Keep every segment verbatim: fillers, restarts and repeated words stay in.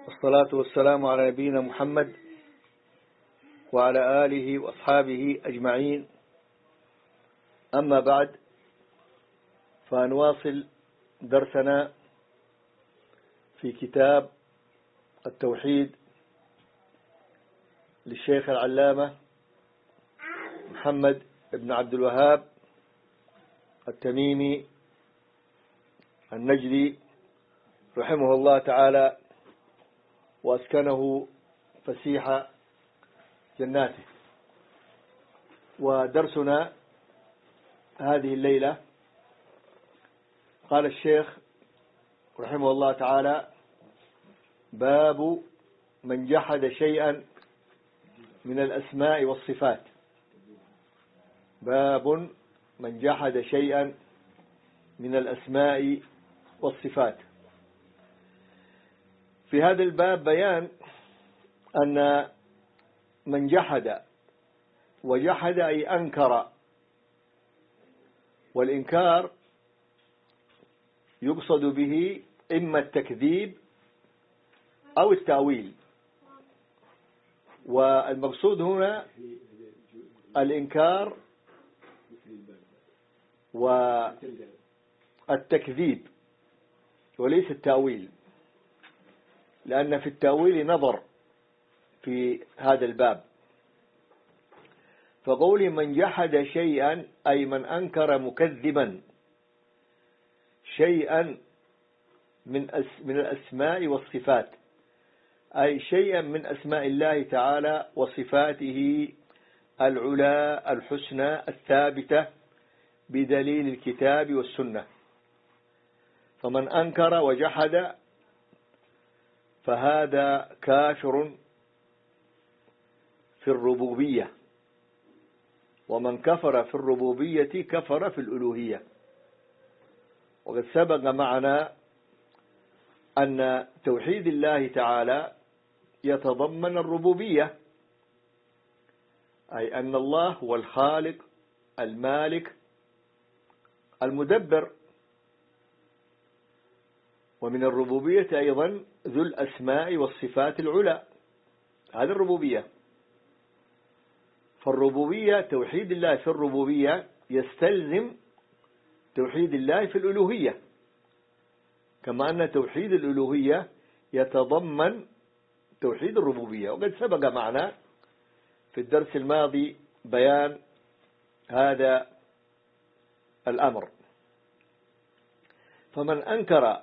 والصلاة والسلام على نبينا محمد وعلى آله وأصحابه أجمعين. أما بعد، فنواصل درسنا في كتاب التوحيد للشيخ العلامة محمد بن عبد الوهاب التميمي النجدي رحمه الله تعالى وأسكنه فسيح جناته. ودرسنا هذه الليلة قال الشيخ رحمه الله تعالى: باب من جحد شيئا من الأسماء والصفات. باب من جحد شيئا من الأسماء والصفات. في هذا الباب بيان أن من جحد، وجحد أي أنكر، والإنكار يقصد به إما التكذيب أو التأويل، والمقصود هنا الإنكار والتكذيب وليس التأويل، لأن في التأويل نظر في هذا الباب. فقول من جحد شيئا أي من أنكر مكذبا شيئا من من الأسماء والصفات، أي شيئا من أسماء الله تعالى وصفاته العلا الحسنى الثابتة بدليل الكتاب والسنة. فمن أنكر وجحد فهذا كافر في الربوبية، ومن كفر في الربوبية كفر في الألوهية. وقد سبق معنا أن توحيد الله تعالى يتضمن الربوبية، أي أن الله هو الخالق المالك المدبر، ومن الربوبية أيضا ذو الأسماء والصفات العلى، هذا الربوبية. فالربوبية توحيد الله في الربوبية يستلزم توحيد الله في الألوهية، كما أن توحيد الألوهية يتضمن توحيد الربوبية. وقد سبق معنا في الدرس الماضي بيان هذا الأمر. فمن أنكر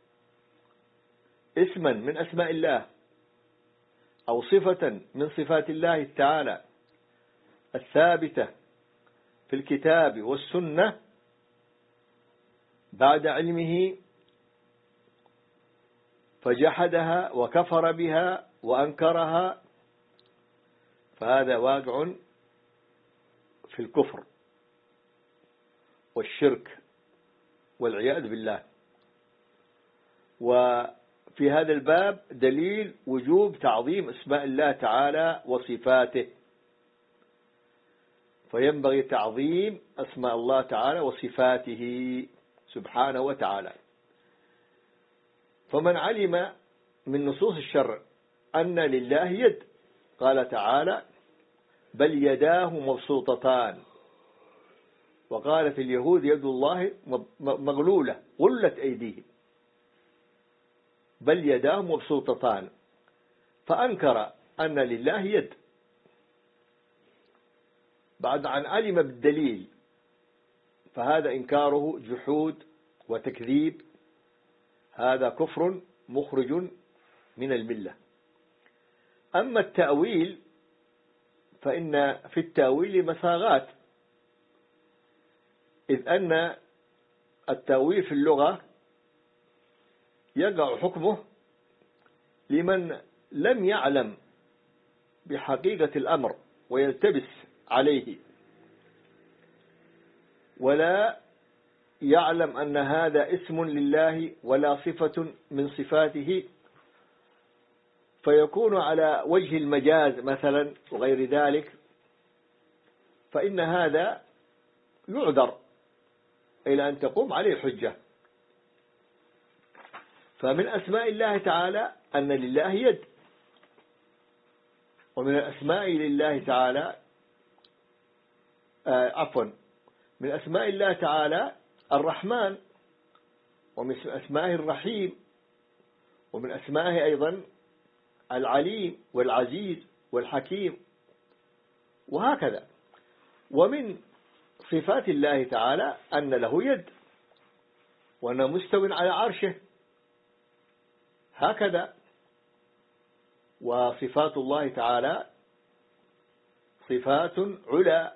اسما من أسماء الله أو صفة من صفات الله تعالى الثابتة في الكتاب والسنة بعد علمه فجحدها وكفر بها وأنكرها، فهذا واقع في الكفر والشرك والعياذ بالله. وفي هذا الباب دليل وجوب تعظيم اسماء الله تعالى وصفاته، فينبغي تعظيم أسماء الله تعالى وصفاته سبحانه وتعالى. فمن علم من نصوص الشرع أن لله يد، قال تعالى: بل يداه مبسوطتان، وقالت اليهود يد الله مغلولة غلت أيديهم، بل يداه مبسوطتان، فأنكر أن لله يد بعد أن علم بالدليل، فهذا إنكاره جحود وتكذيب، هذا كفر مخرج من الملة. أما التأويل فإن في التأويل مساغات، إذ أن التأويل في اللغة يقع حكمه لمن لم يعلم بحقيقة الأمر ويلتبس عليه، ولا يعلم أن هذا اسم لله ولا صفة من صفاته، فيكون على وجه المجاز مثلا وغير ذلك، فإن هذا يعذر إلى أن تقوم عليه الحجة. فمن أسماء الله تعالى أن لله يد، ومن الأسماء لله تعالى آه عفوا من أسماء الله تعالى الرحمن، ومن أسمائه الرحيم، ومن أسمائه أيضا العليم والعزيز والحكيم، وهكذا. ومن صفات الله تعالى أن له يد، وأنه مستو على عرشه، هكذا. وصفات الله تعالى صفات علا،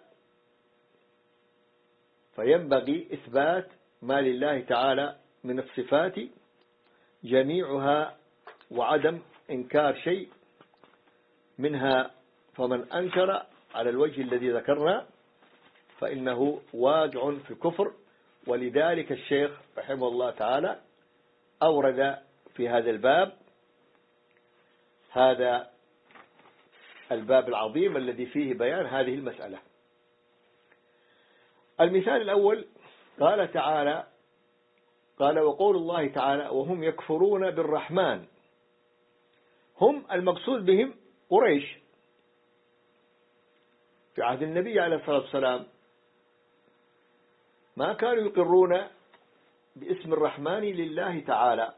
فينبغي إثبات ما لله تعالى من الصفات جميعها، وعدم إنكار شيء منها. فمن أنكر على الوجه الذي ذكرنا فإنه واقع في الكفر. ولذلك الشيخ رحمه الله تعالى أورد في هذا الباب هذا الباب العظيم الذي فيه بيان هذه المسألة. المثال الأول قال تعالى قال وقول الله تعالى وهم يكفرون بالرحمن. هم المقصود بهم قريش في عهد النبي عليه الصلاة والسلام، ما كانوا يقرون باسم الرحمن لله تعالى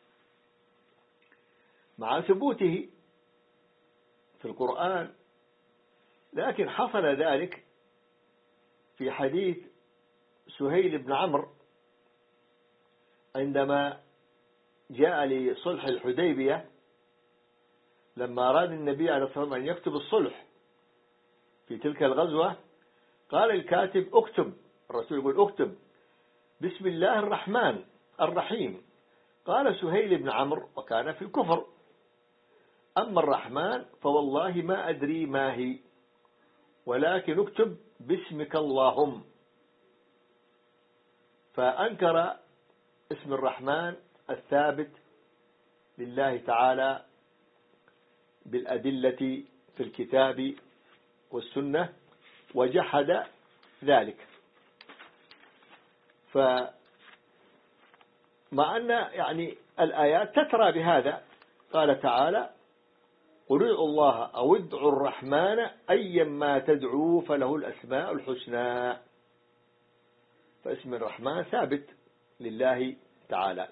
مع ثبوته في القرآن، لكن حصل ذلك في حديث سهيل بن عمرو عندما جاء لصلح الحديبية، لما أراد النبي عليه الصلاة والسلام أن يكتب الصلح في تلك الغزوة قال الكاتب اكتب، الرسول يقول اكتب بسم الله الرحمن الرحيم. قال سهيل بن عمرو وكان في الكفر أما الرحمن فوالله ما أدري ما هي، ولكن اكتب باسمك اللهم. فأنكر اسم الرحمن الثابت لله تعالى بالأدلة في الكتاب والسنة، وجحد ذلك. فمع أن يعني الآيات تترى بهذا، قال تعالى قل ادعوا الله أو ادعوا الرحمن أيما تدعوا فله الأسماء الحسنى. فاسم الرحمن ثابت لله تعالى.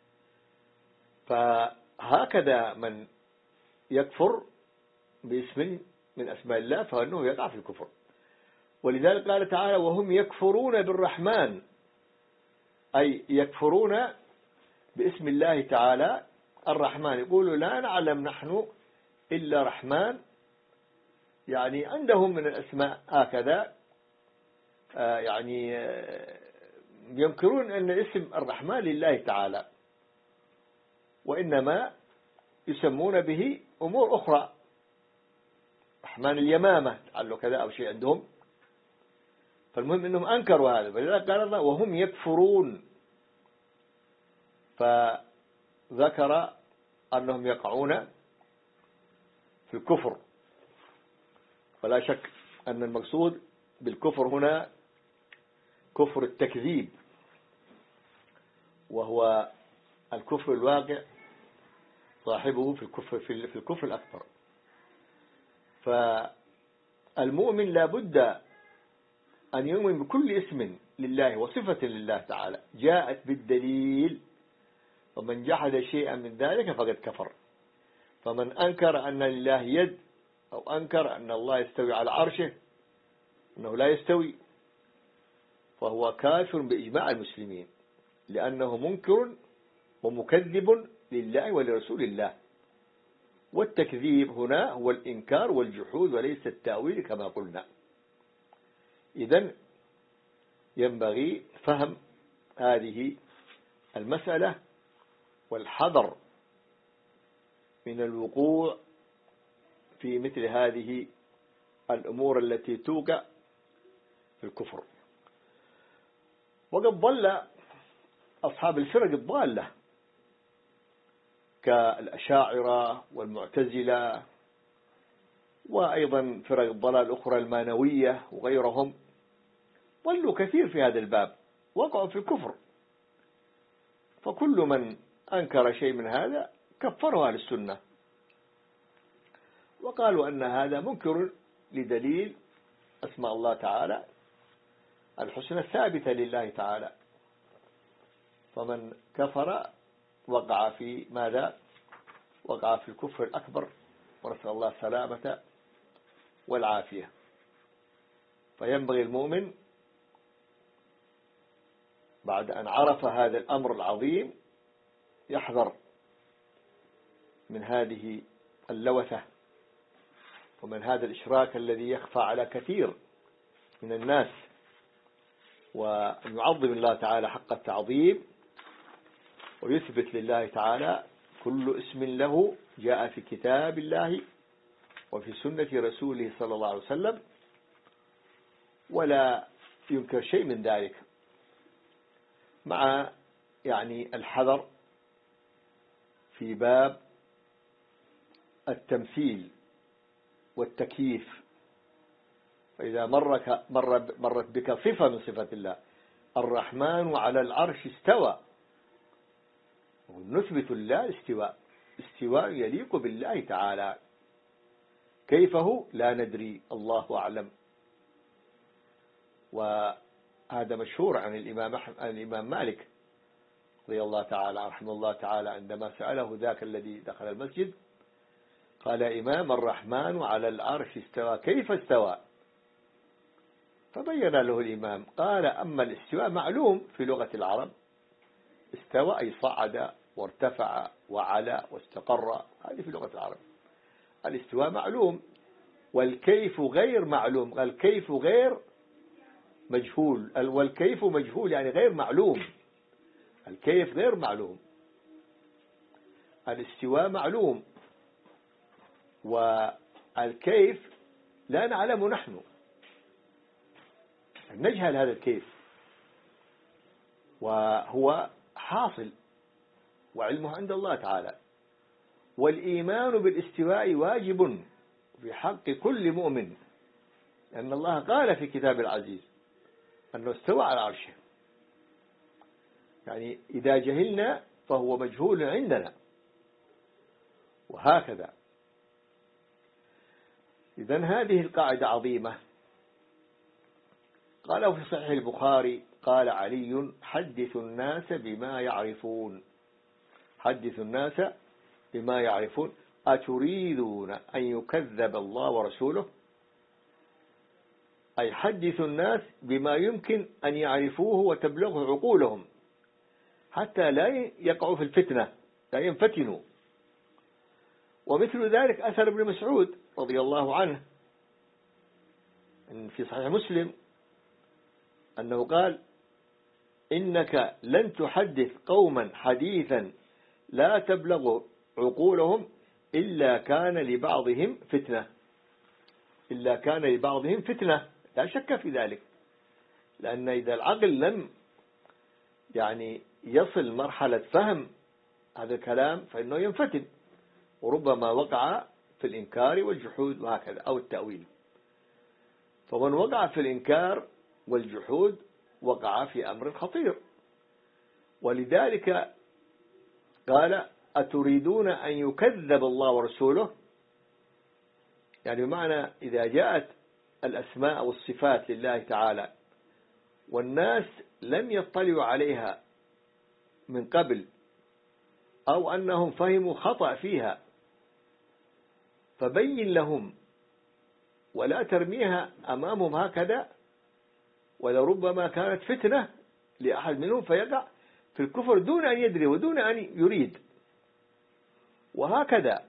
فهكذا من يكفر باسم من أسماء الله فإنه يقع في الكفر. ولذلك قال تعالى وهم يكفرون بالرحمن، أي يكفرون باسم الله تعالى الرحمن. يقولوا لا نعلم نحن إلا رحمن، يعني عندهم من الأسماء هكذا، آه يعني آه ينكرون أن اسم الرحمن لله تعالى، وإنما يسمون به أمور أخرى، رحمن اليمامة تعالوا كذا أو شيء عندهم. فالمهم أنهم أنكروا هذا، فلذلك قال الله وهم يكفرون، فذكر أنهم يقعون في الكفر. ولا شك أن المقصود بالكفر هنا كفر التكذيب، وهو الكفر الواقع صاحبه في الكفر في الكفر الأكبر. فالمؤمن لا بد أن يؤمن بكل اسم لله وصفة لله تعالى جاءت بالدليل، ومن جحد شيئا من ذلك فقد كفر. فمن أنكر أن لله يد أو أنكر أن الله يستوي على عرشه أنه لا يستوي فهو كافر بإجماع المسلمين، لأنه منكر ومكذب لله ولرسول الله. والتكذيب هنا هو الإنكار والجحود وليس التأويل كما قلنا. إذن ينبغي فهم هذه المسألة والحذر من الوقوع في مثل هذه الأمور التي توقع في الكفر. وقد ضل أصحاب الفرق الضالة كالأشاعرة والمعتزلة، وأيضا فرق الضلال الأخرى المانوية وغيرهم، ضلوا كثير في هذا الباب، وقعوا في الكفر. فكل من أنكر شيء من هذا كفره أهل السنة، وقالوا أن هذا منكر لدليل أسماء الله تعالى الحسنى الثابتة لله تعالى، فمن كفر وقع في ماذا؟ وقع في الكفر الأكبر، ونسأل الله السلامة والعافية. فينبغي المؤمن بعد أن عرف هذا الأمر العظيم يحذر من هذه اللوثة ومن هذا الإشراك الذي يخفى على كثير من الناس، وأن يعظم الله تعالى حق التعظيم ويثبت لله تعالى كل اسم له جاء في كتاب الله وفي سنة رسوله صلى الله عليه وسلم، ولا ينكر شيء من ذلك، مع يعني الحذر في باب التمثيل والتكييف. فإذا مرك مر مرت بك صفة من صفات الله، الرحمن على العرش استوى، ونثبت الله الاستواء، استواء يليق بالله تعالى، كيفه لا ندري، الله أعلم. وهذا مشهور عن الإمام عن الإمام مالك رضي الله تعالى رحمه الله تعالى، عندما سأله ذاك الذي دخل المسجد قال: إمام، الرحمن على العرش استوى، كيف استوى؟ فبين له الإمام قال: أما الاستواء معلوم في لغة العرب، استوى أي صعد وارتفع وعلى واستقر، هذه في لغة العرب. الاستواء معلوم، والكيف غير معلوم، الكيف غير مجهول، والكيف مجهول يعني غير معلوم، الكيف غير معلوم، الاستواء معلوم، والكيف لا نعلم نحن، نجهل هذا الكيف، وهو حاصل وعلمه عند الله تعالى. والإيمان بالاستواء واجب في حق كل مؤمن، لأن الله قال في كتاب العزيز أنه استوى على عرشه، يعني إذا جهلنا فهو مجهول عندنا، وهكذا. إذن هذه القاعدة عظيمة. قالوا في صحيح البخاري قال علي: حدث الناس بما يعرفون، حدث الناس بما يعرفون، أتريدون أن يكذب الله ورسوله؟ أي حدث الناس بما يمكن أن يعرفوه وتبلغه عقولهم، حتى لا يقعوا في الفتنة، لا ينفتنوا. ومثل ذلك أثر ابن مسعود رضي الله عنه في صحيح مسلم أنه قال: إنك لن تحدث قوما حديثا لا تبلغ عقولهم إلا كان لبعضهم فتنة، إلا كان لبعضهم فتنة، لا شك في ذلك، لأن إذا العقل لم يعني يصل مرحلة فهم هذا الكلام فإنه ينفتن، وربما وقع في الإنكار والجحود وهكذا، أو التأويل. فمن وقع في الإنكار والجحود وقع في أمر خطير. ولذلك قال: أتريدون أن يكذب الله ورسوله؟ يعني بمعنى إذا جاءت الأسماء والصفات لله تعالى والناس لم يطلعوا عليها من قبل، أو أنهم فهموا خطأ فيها، فبين لهم ولا ترميها أمامهم هكذا، ولربما كانت فتنة لأحد منهم فيقع في الكفر دون أن يدري ودون أن يريد. وهكذا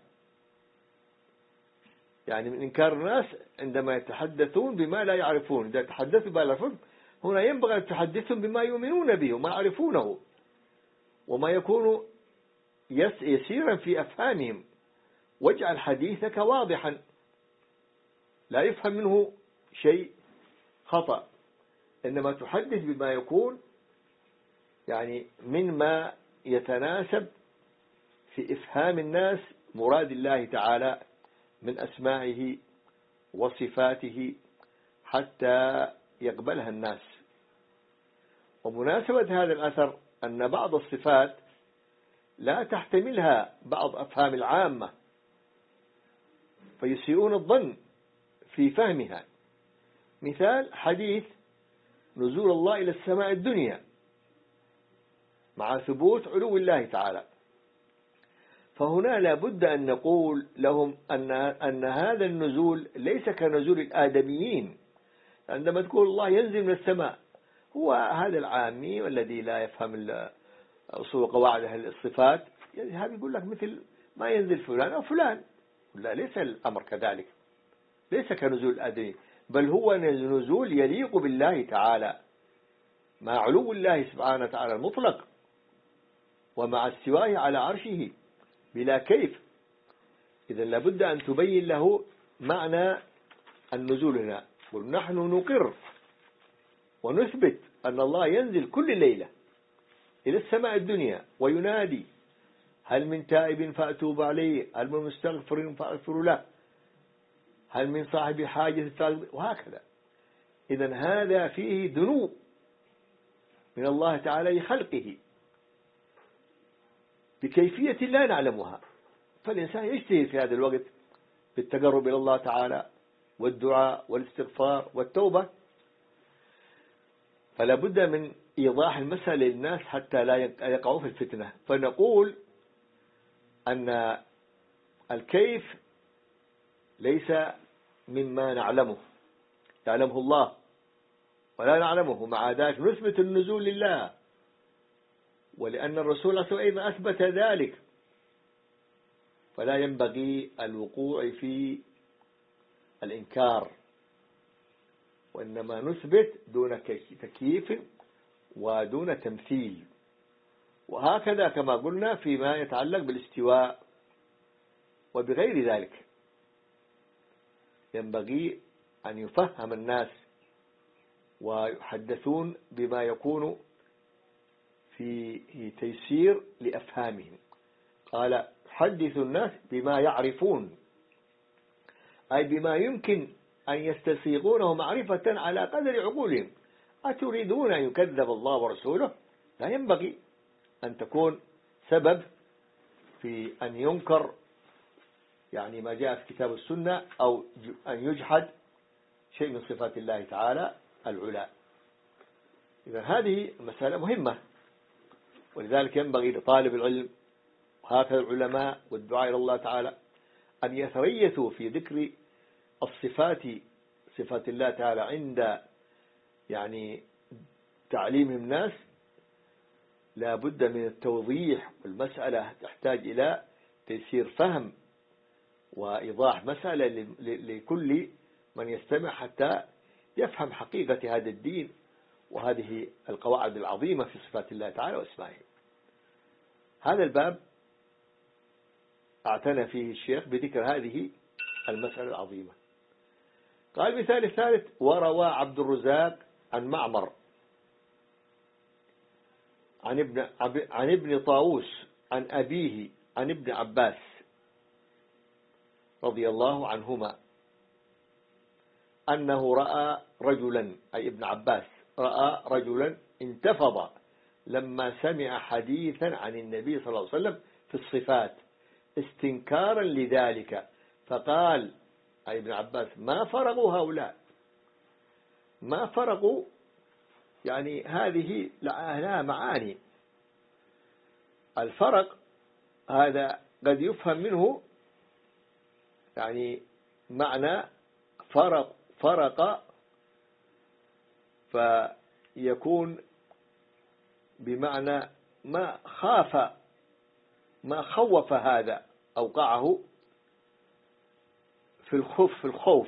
يعني من إنكار الناس عندما يتحدثون بما لا يعرفون، إذا تحدثوا بما لا يعرفون هنا ينبغي أن تحدثهم بما يؤمنون به وما يعرفونه وما يكون يسيرا في أفهامهم، واجعل حديثك واضحا لا يفهم منه شيء خطأ، إنما تحدث بما يكون يعني مما يتناسب في إفهام الناس مراد الله تعالى من أسمائه وصفاته حتى يقبلها الناس. ومناسبة هذا الأثر أن بعض الصفات لا تحتملها بعض أفهام العامة فيسيئون الظن في فهمها. مثال حديث نزول الله إلى السماء الدنيا مع ثبوت علو الله تعالى، فهنا لا بد أن نقول لهم أن أن هذا النزول ليس كنزول الآدميين. عندما تقول الله ينزل من السماء، هو هذا العامي والذي لا يفهم أصول قواعد الصفات يذهب يقول لك مثل ما ينزل فلان أو فلان. لا، ليس الأمر كذلك، ليس كنزول الآدميين، بل هو نزول يليق بالله تعالى مع علو الله سبحانه وتعالى المطلق ومع استوائه على عرشه بلا كيف. إذا لابد أن تبين له معنى النزول هنا. ونحن نقر ونثبت أن الله ينزل كل ليلة إلى السماء الدنيا وينادي هل من تائب فأتوب عليه، هل من مستغفر فأغفر له، هل من صاحب حاجة فأغفر، وهكذا. إذا هذا فيه دنو من الله تعالى لخلقه بكيفية لا نعلمها، فالإنسان يجتهد في هذا الوقت بالتقرب إلى الله تعالى والدعاء والاستغفار والتوبة. فلا بد من إيضاح المسألة للناس حتى لا يقعوا في الفتنة. فنقول أن الكيف ليس مما نعلمه، يعلمه الله ولا نعلمه، مع ذلك نثبت النزول لله، ولأن الرسول صلى الله عليه وسلم أثبت ذلك، فلا ينبغي الوقوع في الإنكار، وإنما نثبت دون تكييف ودون تمثيل. وهكذا كما قلنا فيما يتعلق بالاستواء وبغير ذلك، ينبغي أن يفهم الناس ويحدثون بما يكون في تيسير لأفهامهم. قال حدث الناس بما يعرفون، أي بما يمكن أن يستسيغونه معرفة على قدر عقولهم. أتريدون أن يكذب الله ورسوله؟ لا ينبغي أن تكون سبب في أن ينكر يعني ما جاء في كتاب السنة، أو أن يجحد شيء من صفات الله تعالى العلا. إذا هذه مسألة مهمة، ولذلك ينبغي لطالب العلم وهكذا العلماء والدعاء إلى الله تعالى أن يتريثوا في ذكر الصفات، صفات الله تعالى، عند يعني تعليمهم الناس. لا بد من التوضيح، والمسألة تحتاج إلى تيسير فهم وإيضاح مسألة لكل من يستمع حتى يفهم حقيقة هذا الدين وهذه القواعد العظيمة في صفات الله تعالى واسمائه. هذا الباب اعتنى فيه الشيخ بذكر هذه المسألة العظيمة. قال مثال الثالث: وروى عبد الرزاق عن معمر عن ابن عن ابن طاووس عن أبيه عن ابن عباس رضي الله عنهما أنه رأى رجلا، أي ابن عباس رأى رجلا انتفض لما سمع حديثا عن النبي صلى الله عليه وسلم في الصفات استنكارا لذلك، فقال أي ابن عباس: ما فرغوا هؤلاء، ما فرغوا، يعني هذه لها معاني. الفرق هذا قد يفهم منه يعني معنى فرق فرق فيكون بمعنى ما خاف، ما خوف هذا أوقعه في الخوف في الخوف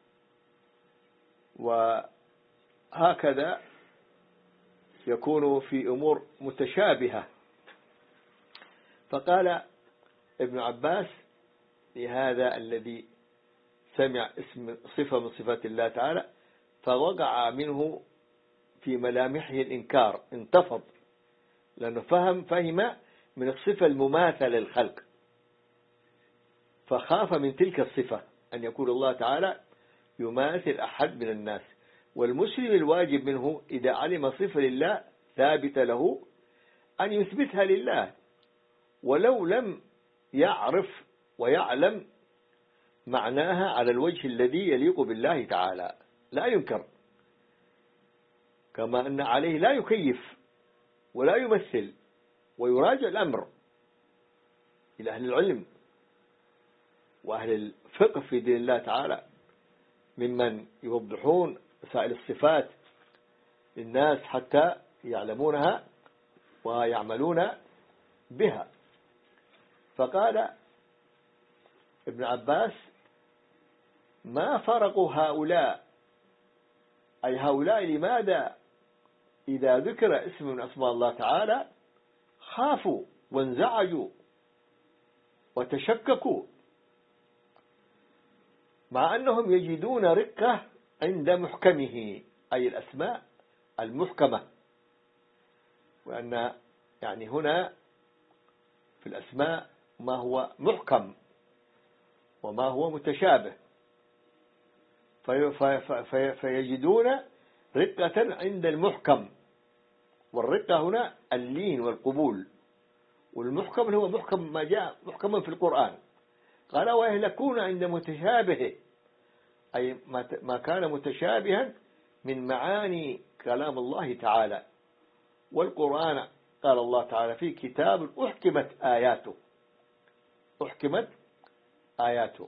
وهكذا يكون في أمور متشابهة. فقال ابن عباس لهذا الذي سمع اسم صفة من صفات الله تعالى فوقع منه في ملامحه الإنكار، انتفض، لأنه فهم فهم من الصفة المماثلة للخلق، فخاف من تلك الصفة أن يكون الله تعالى يماثل أحد من الناس. والمسلم الواجب منه إذا علم صفة لله ثابتة له أن يثبتها لله ولو لم يعرف ويعلم معناها على الوجه الذي يليق بالله تعالى لا ينكر، كما أن عليه لا يكيف ولا يمثل، ويراجع الأمر إلى أهل العلم وأهل الفقه في دين الله تعالى ممن يوضحون مسائل الصفات للناس حتى يعلمونها ويعملون بها. فقال ابن عباس: ما فرقوا هؤلاء، أي هؤلاء لماذا إذا ذكر اسم من أسماء الله تعالى خافوا وانزعجوا وتشككوا، مع أنهم يجدون رقة عند محكمه، أي الأسماء المحكمة. وأن يعني هنا في الأسماء ما هو محكم وما هو متشابه، في في في فيجدون رقة عند المحكم، والرقة هنا اللين والقبول، والمحكم هو محكم ما جاء محكما في القرآن. قال: ويهلكون عند متشابهه، أي ما كان متشابها من معاني كلام الله تعالى. والقرآن قال الله تعالى فيه: كتاب أحكمت آياته، أحكمت آياته.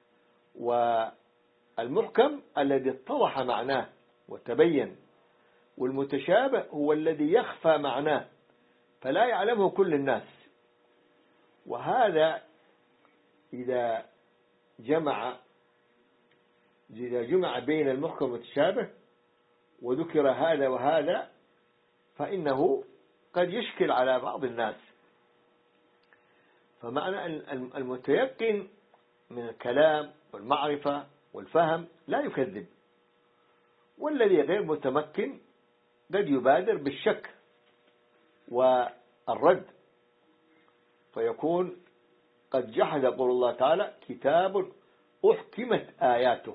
والمحكم الذي اتضح معناه وتبين، والمتشابه هو الذي يخفى معناه فلا يعلمه كل الناس. وهذا إذا جمع إذا جمع بين المحكم والمتشابه وذكر هذا وهذا فإنه قد يشكل على بعض الناس. فمعنى المتيقن من الكلام والمعرفة والفهم لا يكذب، والذي غير متمكن قد يبادر بالشك والرد، فيكون قد جحد قول الله تعالى: كتاب أحكمت آياته.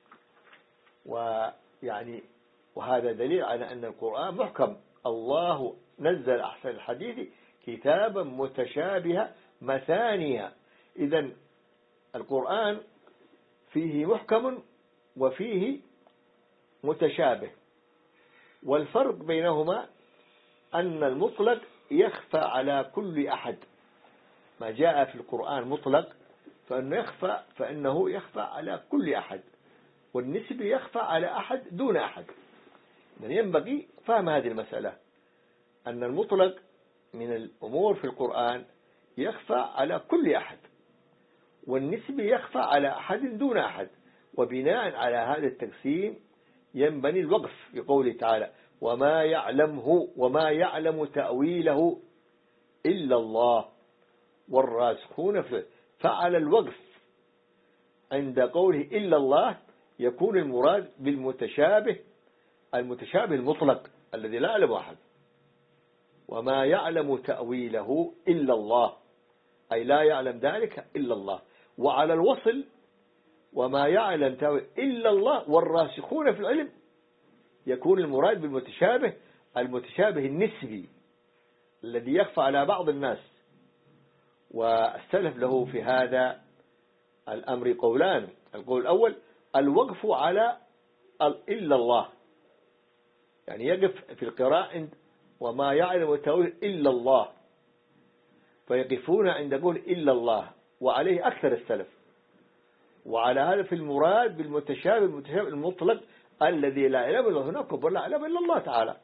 ويعني وهذا دليل على أن القرآن محكم. الله نزل أحسن الحديث كتابا متشابها مثانيا. إذن القرآن فيه محكم وفيه متشابه، والفرق بينهما أن المطلق يخفى على كل أحد. ما جاء في القرآن مطلق فإنه يخفى فإنه يخفى على كل أحد، والنسبي يخفى على أحد دون أحد. من ينبغي فهم هذه المسألة، أن المطلق من الأمور في القرآن يخفى على كل أحد، والنسبي يخفى على أحد دون أحد. وبناء على هذا التقسيم ينبني الوقف في قوله تعالى: وما يعلمه وما يعلم تأويله إلا الله والراسخون فيه. فعلى الوقف عند قوله إلا الله يكون المراد بالمتشابه، المتشابه المطلق الذي لا يعلم أحد. وما يعلم تأويله إلا الله، أي لا يعلم ذلك إلا الله. وعلى الوصل وما يعلم تأويله إلا الله والراسخون في العلم يكون المراد بالمتشابه المتشابه النسبي الذي يخفى على بعض الناس. والسلف له في هذا الأمر قولان: القول الأول الوقف على إلا الله، يعني يقف في القراءة عند وما يعلم تأويله إلا الله، فيقفون عند قول إلا الله، وعليه أكثر السلف. وعلى هذا في المراد بالمتشابه المتشابه المطلق الذي لا يعلم إلا هناك ولا يعلم إلا الله تعالى.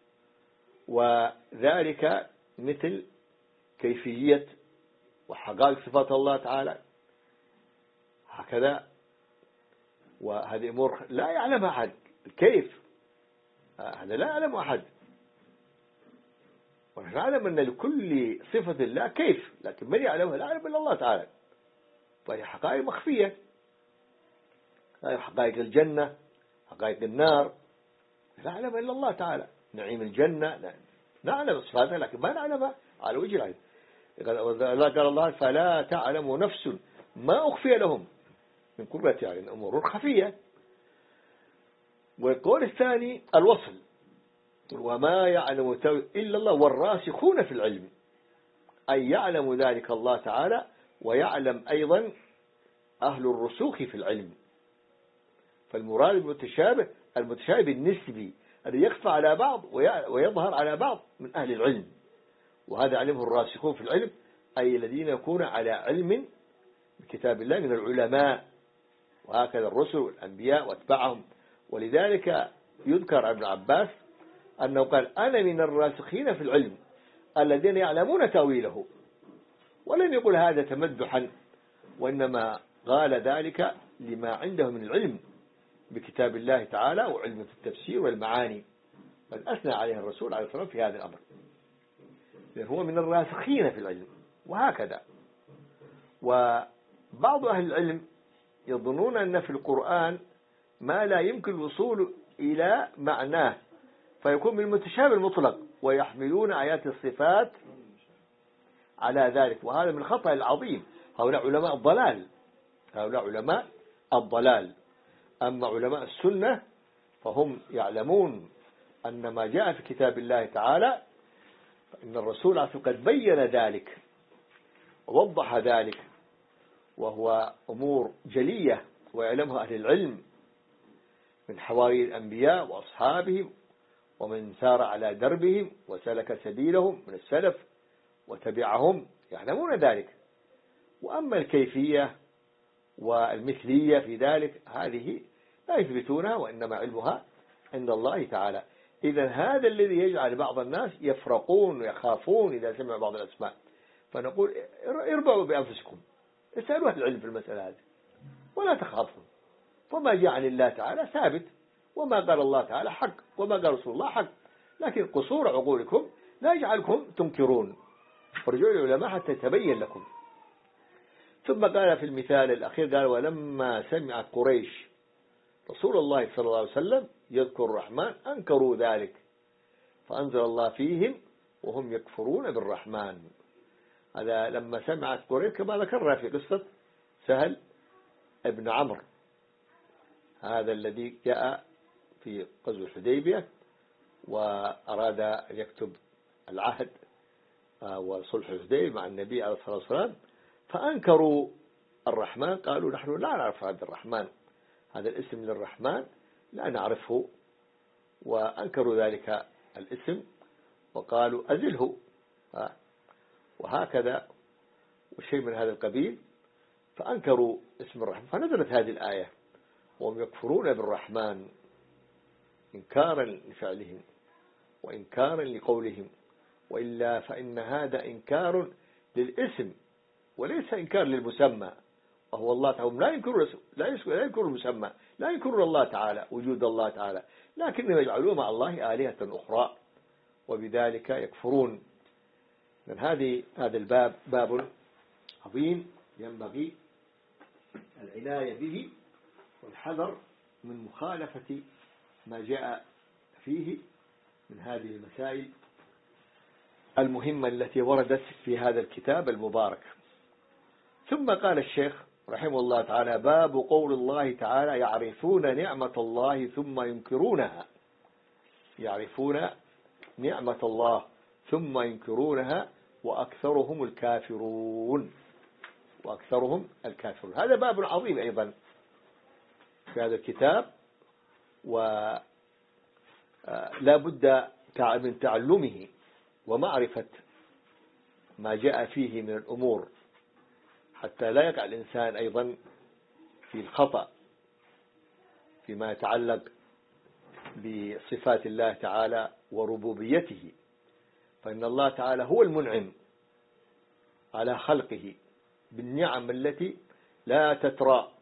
وذلك مثل كيفية وحقائق صفات الله تعالى هكذا، وهذه أمور لا يعلم أحد. كيف هذا لا يعلم أحد، ونحن نعلم أن لكل صفة الله كيف، لكن من يعلمها لا يعلم إلا الله تعالى. فهي حقائق مخفية، حقائق الجنة، حقائق النار لا يعلم إلا الله تعالى. نعيم الجنة نعلم صفاتها لكن ما نعلمها على وجه العين. قال الله: فلا تعلم نفس ما أخفي لهم من قرة أعين، أمور خفية. والقول الثاني الوصل: وما يعلم تأويله إلا الله والراسخون في العلم، أي يعلم ذلك الله تعالى، ويعلم أيضا أهل الرسوخ في العلم. فالمراد المتشابه المتشابه النسبي الذي يخفى على بعض ويظهر على بعض من أهل العلم، وهذا علمه الراسخون في العلم، أي الذين يكون على علم بكتاب الله من العلماء، وهكذا الرسل والأنبياء واتباعهم. ولذلك يذكر ابن عباس أنه قال: أنا من الراسخين في العلم الذين يعلمون تأويله. ولم يقل هذا تمدحا، وإنما قال ذلك لما عنده من العلم بكتاب الله تعالى وعلم في التفسير والمعاني، بل أثنى عليه الرسول عليه الصلاة والسلام في هذا الأمر، لأنه هو من الراسخين في العلم. وهكذا وبعض أهل العلم يظنون أن في القرآن ما لا يمكن الوصول إلى معناه، فيكون من المتشابه المطلق، ويحملون آيات الصفات على ذلك، وهذا من الخطأ العظيم. هؤلاء علماء الضلال، هؤلاء علماء الضلال. أما علماء السنة فهم يعلمون أن ما جاء في كتاب الله تعالى فإن الرسول عليه الصلاة والسلام قد بين ذلك ووضح ذلك، وهو أمور جلية ويعلمها أهل العلم من حواري الأنبياء وأصحابهم، ومن سار على دربهم وسلك سبيلهم من السلف وتبعهم، يعلمون ذلك. وأما الكيفية والمثلية في ذلك هذه لا يثبتونها، وإنما علمها عند الله تعالى. إذا هذا الذي يجعل بعض الناس يفرقون ويخافون إذا سمعوا بعض الأسماء، فنقول: اربعوا بأنفسكم، اسألوا أهل العلم في المسألة هذه ولا تخافون، فما جاء عن الله تعالى ثابت، وما قال الله تعالى حق، وما قال رسول الله حق، لكن قصور عقولكم لا يجعلكم تنكرون، فرجعوا العلماء حتى يتبين لكم. ثم قال في المثال الأخير قال: ولما سمع قريش رسول الله صلى الله عليه وسلم يذكر الرحمن أنكروا ذلك، فأنزل الله فيهم وهم يكفرون بالرحمن. هذا لما سمعت قريش، كما ذكرنا في قصة سهل ابن عمرو، هذا الذي جاء في غزوة الحديبية وأراد أن يكتب العهد وصلح الحديبية مع النبي عليه الصلاة والسلام، فأنكروا الرحمن، قالوا: نحن لا نعرف هذا الرحمن، هذا الاسم للرحمن لا نعرفه، وأنكروا ذلك الاسم وقالوا: أزله، وهكذا وشيء من هذا القبيل، فأنكروا اسم الرحمن. فنزلت هذه الآية: وهم يكفرون بالرحمن إنكارا لفعلهم وإنكارا لقولهم، وإلا فإن هذا إنكار للاسم وليس إنكار للمسمى، وهو الله تعالى. لا ينكرون لا ينكرون المسمى، لا ينكرون الله تعالى وجود الله تعالى، لكنهم يجعلون مع الله آلهة أخرى، وبذلك يكفرون. من هذه هذا الباب باب عظيم ينبغي العناية به والحذر من مخالفة ما جاء فيه من هذه المسائل المهمة التي وردت في هذا الكتاب المبارك. ثم قال الشيخ رحمه الله تعالى: باب قول الله تعالى: يعرفون نعمة الله ثم ينكرونها. يعرفون نعمة الله ثم ينكرونها وأكثرهم الكافرون. وأكثرهم الكافرون. هذا باب عظيم أيضا في هذا الكتاب، ولا بد من تعلمه ومعرفة ما جاء فيه من الأمور، حتى لا يقع الإنسان أيضا في الخطأ فيما يتعلق بصفات الله تعالى وربوبيته، فإن الله تعالى هو المنعم على خلقه بالنعم التي لا تترى.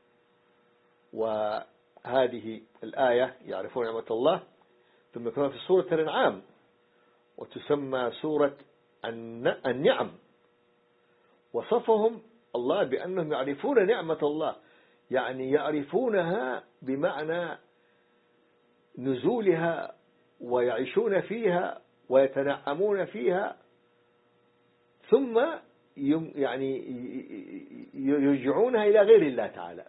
وهذه الآية يعرفون نعمة الله ثم كما في سورة الأنعام، وتسمى سورة النعم، وصفهم الله بأنهم يعرفون نعمة الله، يعني يعرفونها بمعنى نزولها ويعيشون فيها ويتنعمون فيها، ثم يعني يرجعونها إلى غير الله تعالى،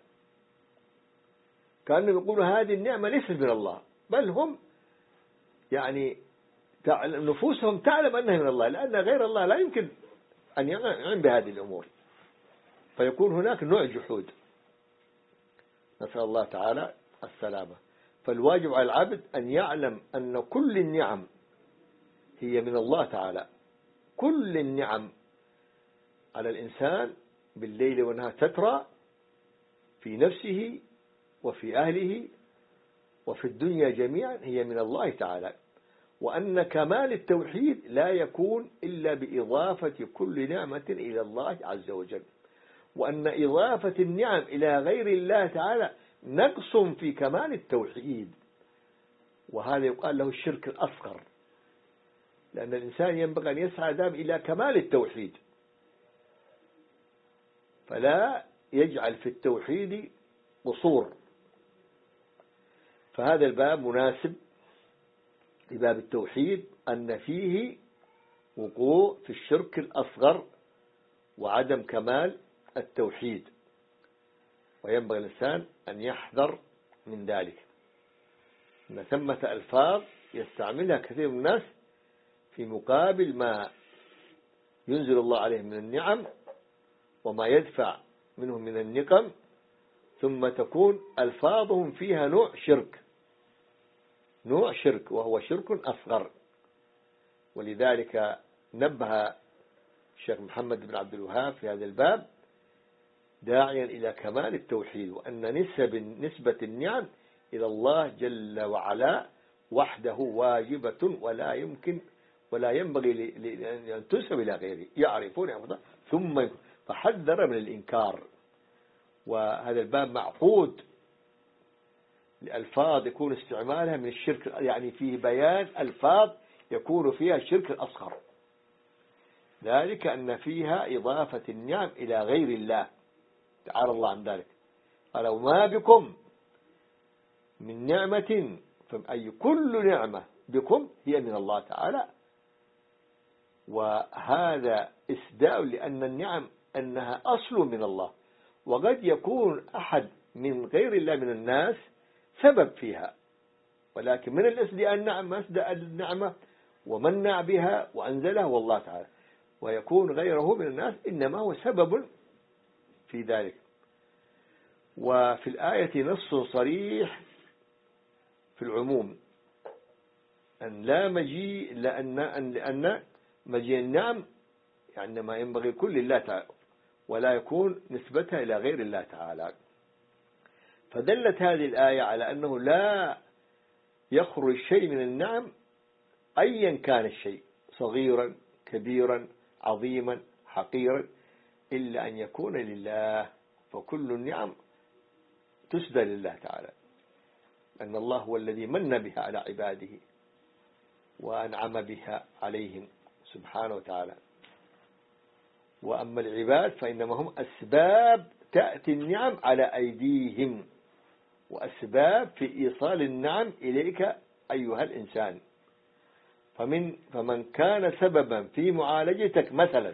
كأنهم يقولوا هذه النعمة ليست من الله، بل هم يعني نفوسهم تعلم أنها من الله، لأن غير الله لا يمكن أن ينعم بهذه الأمور، فيكون هناك نوع جحود، نسأل الله تعالى السلامة. فالواجب على العبد أن يعلم أن كل النعم هي من الله تعالى، كل النعم على الإنسان بالليل والنهار تترى في نفسه وفي أهله وفي الدنيا جميعا هي من الله تعالى، وأن كمال التوحيد لا يكون إلا بإضافة كل نعمة إلى الله عز وجل، وأن إضافة النعم إلى غير الله تعالى نقص في كمال التوحيد، وهذا يقال له الشرك الأصغر، لأن الإنسان ينبغي أن يسعى دائما إلى كمال التوحيد، فلا يجعل في التوحيد قصور. فهذا الباب مناسب لباب التوحيد، أن فيه وقوع في الشرك الأصغر وعدم كمال التوحيد، وينبغي الإنسان أن يحذر من ذلك. إن ثمة ألفاظ يستعملها كثير من الناس في مقابل ما ينزل الله عليهم من النعم وما يدفع منهم من النقم، ثم تكون ألفاظهم فيها نوع شرك، نوع شرك وهو شرك أصغر. ولذلك نبه الشيخ محمد بن عبد الوهاب في هذا الباب داعيا إلى كمال التوحيد، وأن نسب نسبة النعم إلى الله جل وعلا وحده واجبة، ولا يمكن ولا ينبغي أن تنسب إلى غيره، يعرفون أفضل ثم يكون. فحذر من الإنكار. وهذا الباب معقود لألفاظ يكون استعمالها من الشرك، يعني فيه بيان ألفاظ يكون فيها الشرك الأصغر، ذلك أن فيها إضافة النعم إلى غير الله تعالى الله عن ذلك. قال وما بكم من نعمة، فأي كل نعمة بكم هي من الله تعالى. وهذا إسداء لأن النعم أنها أصل من الله، وقد يكون أحد من غير الله من الناس سبب فيها، ولكن من الإسداء النعم ما أسدأ النعمة ومنع بها وأنزلها والله تعالى، ويكون غيره من الناس إنما هو سبب في ذلك. وفي الآية نص صريح في العموم أن لا مجيء لأن أن لأن مجيء النعم يعني ما ينبغي كل الله تعالى، ولا يكون نسبتها إلى غير الله تعالى. فدلت هذه الآية على أنه لا يخرج شيء من النعم أيا كان الشيء، صغيرا كبيرا عظيما حقيرا، إلا أن يكون لله، فكل النعم تسدى لله تعالى، أن الله هو الذي من بها على عباده وأنعم بها عليهم سبحانه وتعالى. وأما العباد فإنما هم أسباب تأتي النعم على أيديهم، وأسباب في إيصال النعم إليك أيها الإنسان. فمن فمن كان سببا في معالجتك مثلا،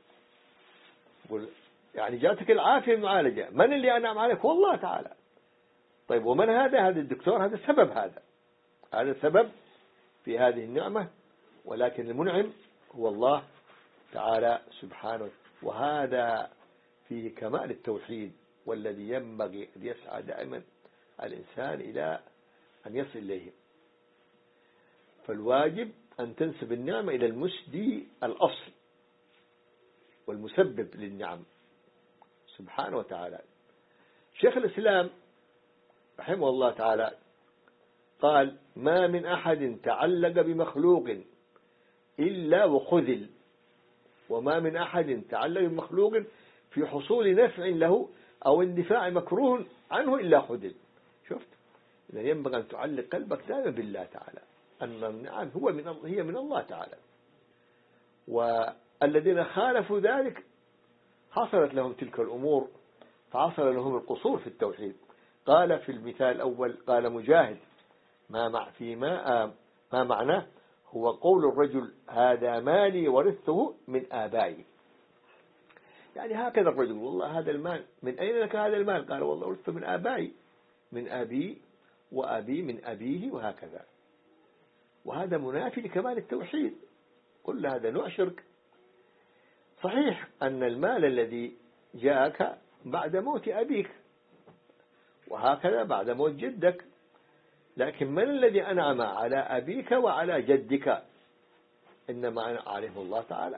يعني جاتك العافية المعالجة، من اللي أنعم عليك؟ والله تعالى. طيب ومن هذا؟ هذا الدكتور، هذا سبب، هذا هذا سبب في هذه النعمة، ولكن المنعم هو الله تعالى سبحانه. وهذا فيه كمال التوحيد، والذي ينبغي أن يسعى دائما الإنسان إلى أن يصل إليه. فالواجب أن تنسب النعمة إلى المسدي الأصل والمسبب للنعم سبحانه وتعالى. شيخ الإسلام رحمه الله تعالى قال ما من أحد تعلق بمخلوق إلا وخذل، وما من أحد تعلق بمخلوق في حصول نفع له أو اندفاع مكروه عنه إلا خذل. شفت؟ إذا ينبغي أن تعلق قلبك دائما بالله تعالى، أن النعم هو من هي من الله تعالى. والذين خالفوا ذلك حصلت لهم تلك الأمور، فحصل لهم القصور في التوحيد. قال في المثال الأول، قال مجاهد ما مع فيما ما معناه هو قول الرجل هذا مالي ورثته من آبائي. يعني هكذا الرجل، والله هذا المال من أين لك هذا المال؟ قال والله ورثته من آبائي، من أبي وأبي من أبيه وهكذا. وهذا منافي لكمال التوحيد، كل هذا نوع شرك. صحيح أن المال الذي جاءك بعد موت أبيك وهكذا بعد موت جدك، لكن من الذي أنعم على أبيك وعلى جدك؟ إنما أنعم عليه الله تعالى.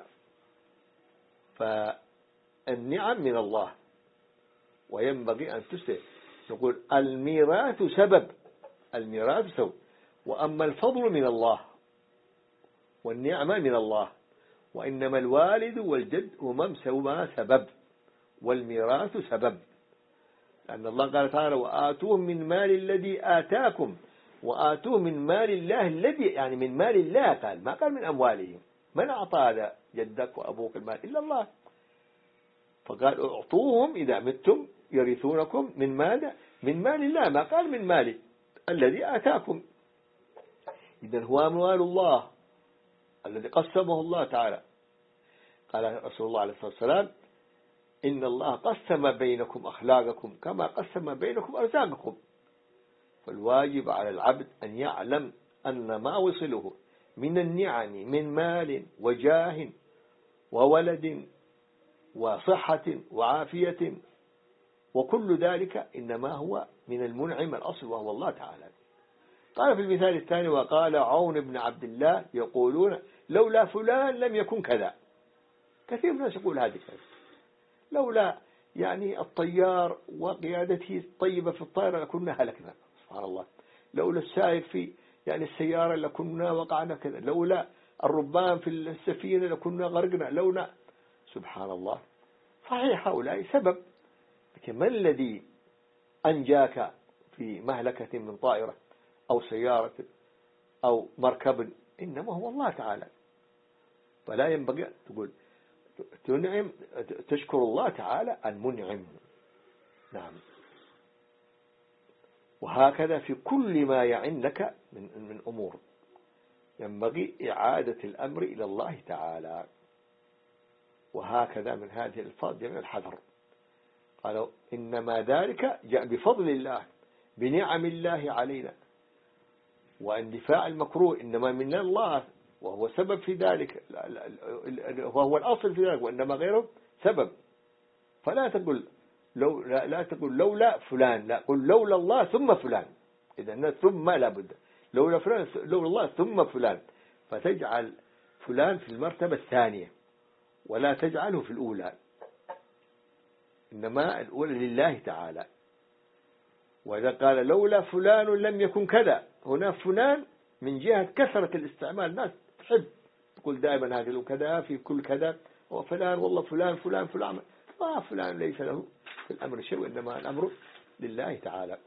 فالنعم من الله وينبغي أن تسلم. نقول الميراث سبب، الميراث سبب، وأما الفضل من الله والنعمة من الله، وإنما الوالد والجد هما سبب والميراث سبب. لأن الله قال تعالى وآتوهم من مال الذي آتاكم، وآتوه من مال الله الذي، يعني من مال الله، قال ما قال من أموالهم. من أعطى هذا جدك وأبوك المال إلا الله، فقال أعطوهم إذا متم يرثونكم من مال من مال الله، ما قال من مال الذي آتاكم. إذن هو أموال الله الذي قسمه الله تعالى. قال رسول الله عليه الصلاة والسلام إن الله قسم بينكم أخلاقكم كما قسم بينكم أرزاقكم. فالواجب على العبد أن يعلم أن ما وصله من النعم من مال وجاه وولد وصحة وعافية وكل ذلك إنما هو من المنعم الأصل وهو الله تعالى. قال في المثال الثاني وقال عون بن عبد الله يقولون لولا فلان لم يكن كذا. كثير من الناس يقول هذه كذا، لولا يعني الطيار وقيادته الطيبة في الطائرة لكنا هلكنا، سبحان الله. لولا السائق في يعني السيارة لكنا وقعنا كذا، لولا الربان في السفينة لكنا غرقنا، لولا، سبحان الله. صحيح هؤلاء سبب، لكن ما الذي أنجاك في مهلكة من طائرة أو سيارة أو مركب؟ إنما هو الله تعالى. فلا ينبغي تقول تنعم تشكر الله تعالى المنعم. نعم. وهكذا في كل ما يعنك من من أمور ينبغي إعادة الأمر إلى الله تعالى. وهكذا من هذه الألفاظ من الحذر. قالوا إنما ذلك جاء بفضل الله بنعم الله علينا، واندفاع المكروه إنما من الله وهو سبب في ذلك، وهو الأصل في ذلك، وإنما غيره سبب. فلا تقول لو لا, لا تقول لولا فلان، لا قل لولا الله ثم فلان. إذا ثم لا بد، لولا فلان لولا الله ثم فلان، فتجعل فلان في المرتبة الثانية ولا تجعله في الأولى، إنما الأولى لله تعالى. وإذا قال لولا فلان لم يكن كذا، هنا فلان من جهة كثرة الاستعمال، الناس تحب تقول دائما هذا كذا في كل كذا، وفلان والله فلان فلان فلان، ما فلان ليس له في الأمر شيء، وإنما الأمر لله تعالى.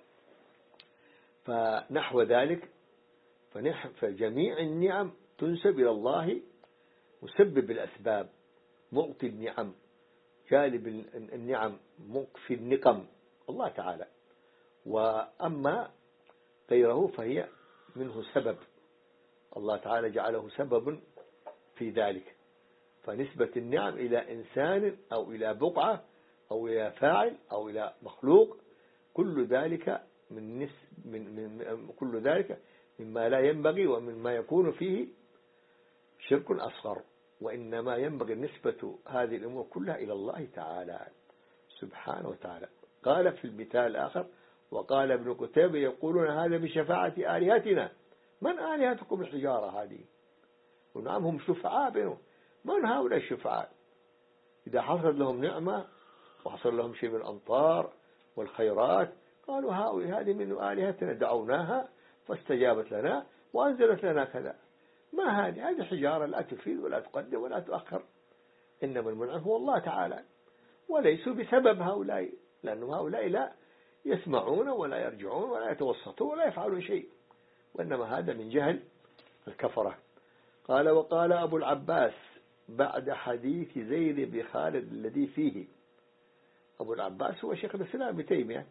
فنحو ذلك فجميع النعم تنسب إلى الله مسبب الأسباب، معطي النعم، جالب النعم، مكفي النقم الله تعالى. وأما غيره فهي منه سبب، الله تعالى جعله سبب في ذلك. فنسبة النعم إلى إنسان أو إلى بقعة أو إلى فاعل أو إلى مخلوق، كل ذلك من, نس من, من كل ذلك مما لا ينبغي ومما يكون فيه شرك أصغر. وإنما ينبغي نسبة هذه الأمور كلها إلى الله تعالى سبحانه وتعالى. قال في المثال الآخر وقال ابن قتيبة يقولون هذا بشفاعة آلهتنا. من آلهتكم الحجارة هذه؟ ونعم هم شفعاء بينهم. من هؤلاء الشفعاء؟ إذا حصل لهم نعمة وحصل لهم شيء من الأمطار والخيرات قالوا هؤلاء هذه من آلهتنا دعوناها فاستجابت لنا وأنزلت لنا كذا. ما هذه؟ هذه حجارة لا تفيد ولا تقدم ولا تؤخر. إنما المنعم هو الله تعالى، وليسوا بسبب هؤلاء، لأن هؤلاء لا يسمعون ولا يرجعون ولا يتوسطون ولا يفعلون شيء، وإنما هذا من جهل الكفرة. قال وقال أبو العباس بعد حديث زيد بن خالد الذي فيه، أبو العباس هو شيخ الإسلام ابن تيمية،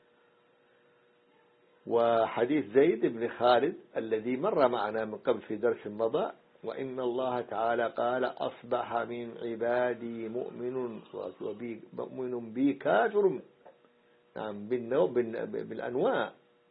وحديث زيد بن خالد الذي مر معنا من قبل في درس مضى، وإن الله تعالى قال أصبح من عبادي مؤمن مؤمن بي كافر، نعم بالنوع بالأنواع،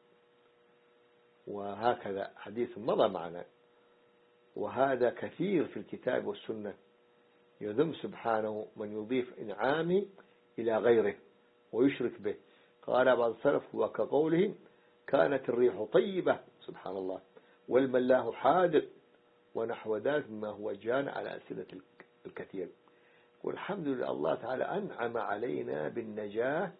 وهكذا حديث مضى معنا. وهذا كثير في الكتاب والسنة يذم سبحانه من يضيف إنعامه إلى غيره ويشرك به. قال بعض السلف وكقولهم كانت الريح طيبة سبحان الله والملاح حادق ونحو ذلك مما هو جان على ألسنة الكثير. والحمد لله الله تعالى أنعم علينا بالنجاة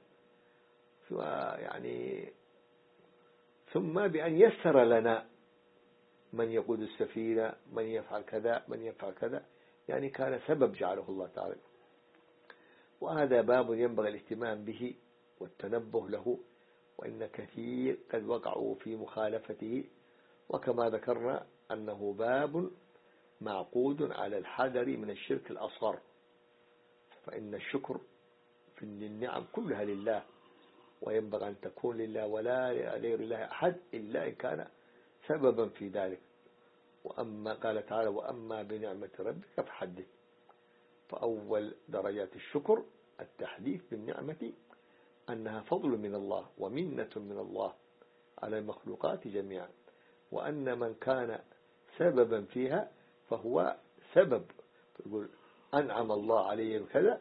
يعني ثم بأن يسر لنا من يقود السفينة من يفعل كذا من يفعل كذا، يعني كان سبب جعله الله تعالى. وهذا باب ينبغي الاهتمام به والتنبه له، وإن كثير قد وقعوا في مخالفته، وكما ذكرنا أنه باب معقود على الحذر من الشرك الأصغر، فإن الشكر في النعم كلها لله، وينبغي أن تكون لله ولا لغير الله أحد إلا إن كان سببا في ذلك. وأما قال تعالى وأما بنعمة ربك فحدث، فأول درجات الشكر التحديث بالنعمة أنها فضل من الله ومنة من الله على المخلوقات جميعا، وأن من كان سببا فيها فهو سبب، يقول أنعم الله عليه بكذا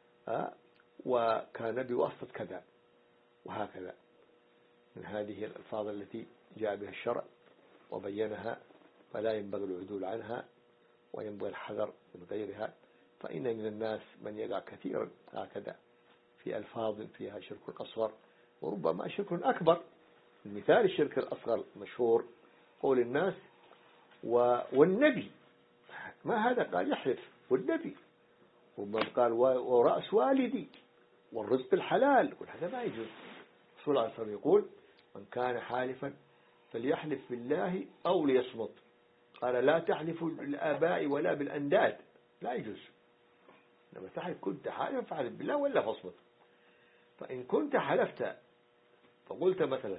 وكان بواسطة كذا، وهكذا من هذه الألفاظ التي جاء بها الشرع وبينها، فلا ينبغي العدول عنها وينبغي الحذر من غيرها. فإن من الناس من يقع كثيرا هكذا في ألفاظ فيها شرك أصغر وربما شرك أكبر. مثال الشرك الأصغر مشهور قول الناس والنبي، ما هذا؟ قال يحلف والنبي، ومن قال ورأس والدي والرزق الحلال، وهذا ما يجوز. رسول الله صلى الله عليه وسلم يقول من كان حالفا فليحلف بالله أو ليصمت. قال لا تحلفوا بالآباء ولا بالأنداد، لا يجوز. لما تحلف كنت حالفا فحلف بالله ولا فاصمت. فإن كنت حلفت فقلت مثلا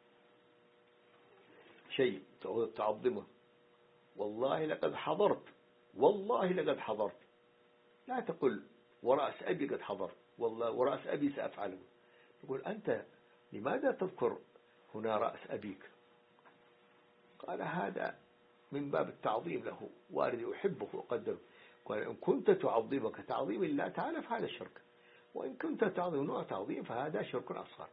شيء تعظمه، والله لقد حضرت، والله لقد حضرت، لا تقل ورأس أبي قد حضرت، والله ورأس أبي سأفعله. يقول أنت لماذا تذكر هنا رأس أبيك؟ قال هذا من باب التعظيم له، والدي أحبه وأقدره. قال إن كنت تعظمك تعظيم الله تعالى فهذا الشرك، وإن كنت تعظم نوع تعظيم فهذا شرك أصغر.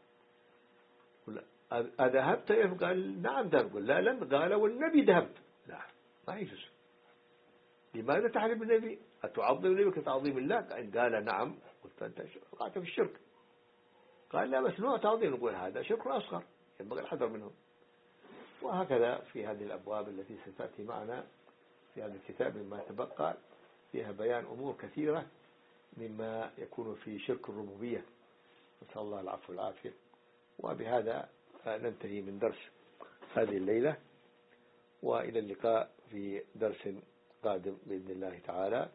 أذهبت؟ قال نعم ذهب. قال لا لم. قال والنبي ذهبت. لا ما يجوز. لماذا تحلف بالنبي؟ أتعظم النبي كتعظيم الله؟ قال نعم. قلت أنت وقعت في الشرك. قال لا بس نوع تعظيم. نقول هذا شرك أصغر ينبغي الحذر منه. وهكذا في هذه الأبواب التي ستأتي معنا في هذا الكتاب مما تبقى فيها بيان أمور كثيرة مما يكون في شرك الربوبية، نسأل الله العفو والعافية. وبهذا ننتهي من درس هذه الليلة، وإلى اللقاء في درس قادم بإذن الله تعالى.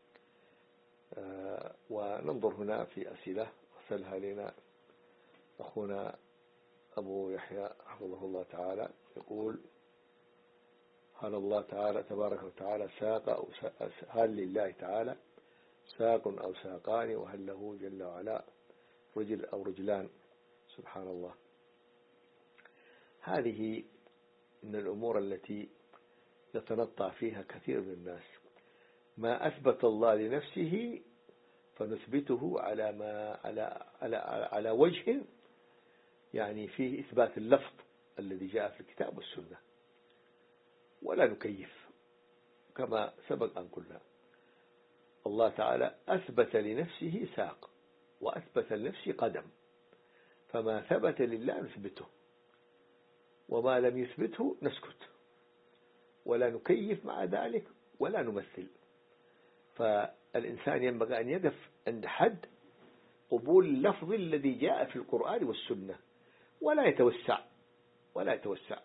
وننظر هنا في أسئلة أرسلها لنا أخونا أبو يحيى حفظه الله تعالى، يقول هل الله تعالى تبارك وتعالى ساق أو هل لله تعالى ساق أو ساقان، وهل له جل وعلا رجل أو رجلان؟ سبحان الله. هذه من الأمور التي يتنطع فيها كثير من الناس. ما أثبت الله لنفسه فنثبته على ما على على على وجه يعني فيه إثبات اللفظ الذي جاء في الكتاب والسنة، ولا نكيف كما سبق أن قلنا. الله تعالى أثبت لنفسه ساق وأثبت لنفسه قدم، فما ثبت لله نثبته، وما لم يثبته نسكت، ولا نكيف مع ذلك ولا نمثل. فالإنسان ينبغي أن يقف عند حد قبول اللفظ الذي جاء في القرآن والسنة، ولا يتوسع ولا يتوسع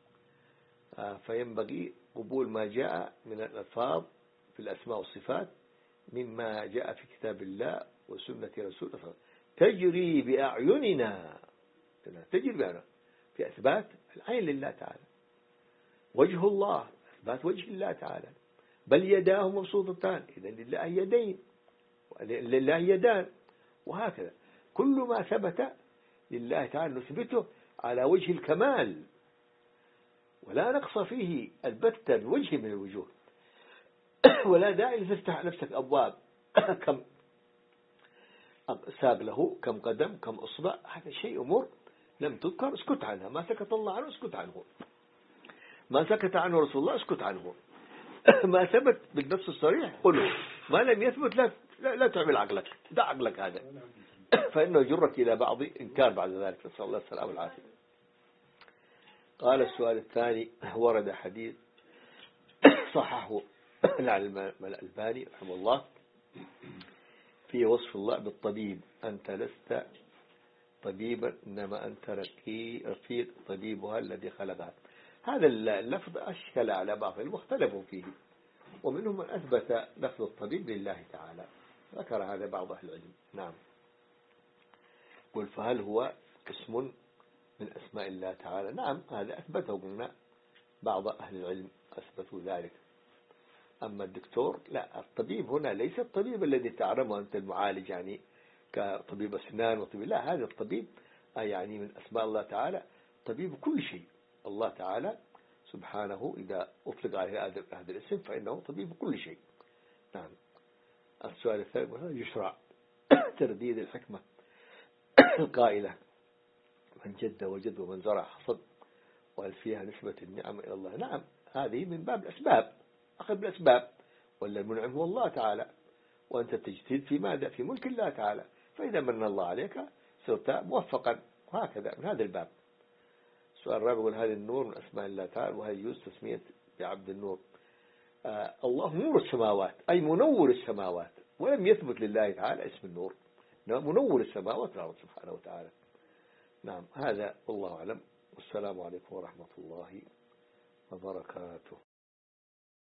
فينبغي قبول ما جاء من الألفاظ في الأسماء والصفات مما جاء في كتاب الله وسنة رسول الله تجري بأعيننا، تجري بأعيننا في أثبات العين لله تعالى، وجه الله أثبات وجه الله تعالى، بل يداه مبسوطتان، إذا لله يدين لله يدان، وهكذا كل ما ثبت لله تعالى نثبته على وجه الكمال، ولا نقص فيه البتة بوجه من الوجوه. ولا داعي لتفتح نفسك أبواب كم ساق له، كم قدم، كم أصبع، هذا شيء أمور لم تذكر اسكت عنها. ما سكت الله عنه اسكت عنه، ما سكت عنه رسول الله اسكت عنه. ما ثبت بالنص الصريح قله، ما لم يثبت لا لا, لا تعمل عقلك، دع عقلك هذا، فإنه يجرك إلى بعض إنكار بعد ذلك، نسأل الله السلامة والعافية. قال السؤال الثاني: ورد حديث صححه الألباني رحمه الله في وصف الله بالطبيب: أنت لست طبيبا إنما أنت رفيق طبيبها الذي خلقها. هذا اللفظ أشكل على بعض واختلفوا فيه، ومنهم من أثبت لفظ الطبيب لله تعالى، ذكر هذا بعض أهل العلم. نعم. قل فهل هو اسم من أسماء الله تعالى؟ نعم، هذا أثبته قلنا بعض أهل العلم أثبتوا ذلك. أما الدكتور لا، الطبيب هنا ليس الطبيب الذي تعلمه أنت المعالج، يعني كطبيب أسنان وطبيب، لا، هذا الطبيب يعني من أسماء الله تعالى طبيب كل شيء. الله تعالى سبحانه إذا أطلق عليه هذا الاسم فإنه طبيب كل شيء. نعم. السؤال الثالث: يشرع ترديد الحكمة القائلة: من جد وجد ومن زرع حصد، وهل فيها نسبة النعم إلى الله؟ نعم، هذه من باب الأسباب، أخذ بالأسباب، ولا المنعم هو الله تعالى، وأنت تجتهد في ماذا؟ في ملك الله تعالى، فإذا من الله عليك صرت موفقا، وهكذا من هذا الباب. السؤال الرابع: يقول: هل النور من أسماء الله تعالى؟ وهل يجوز تسمية بعبد النور؟ آه الله نور السماوات، أي منور السماوات، ولم يثبت لله تعالى اسم النور، منور السماوات والأرض سبحانه وتعالى. نعم، هذا والله أعلم، والسلام عليكم ورحمة الله وبركاته.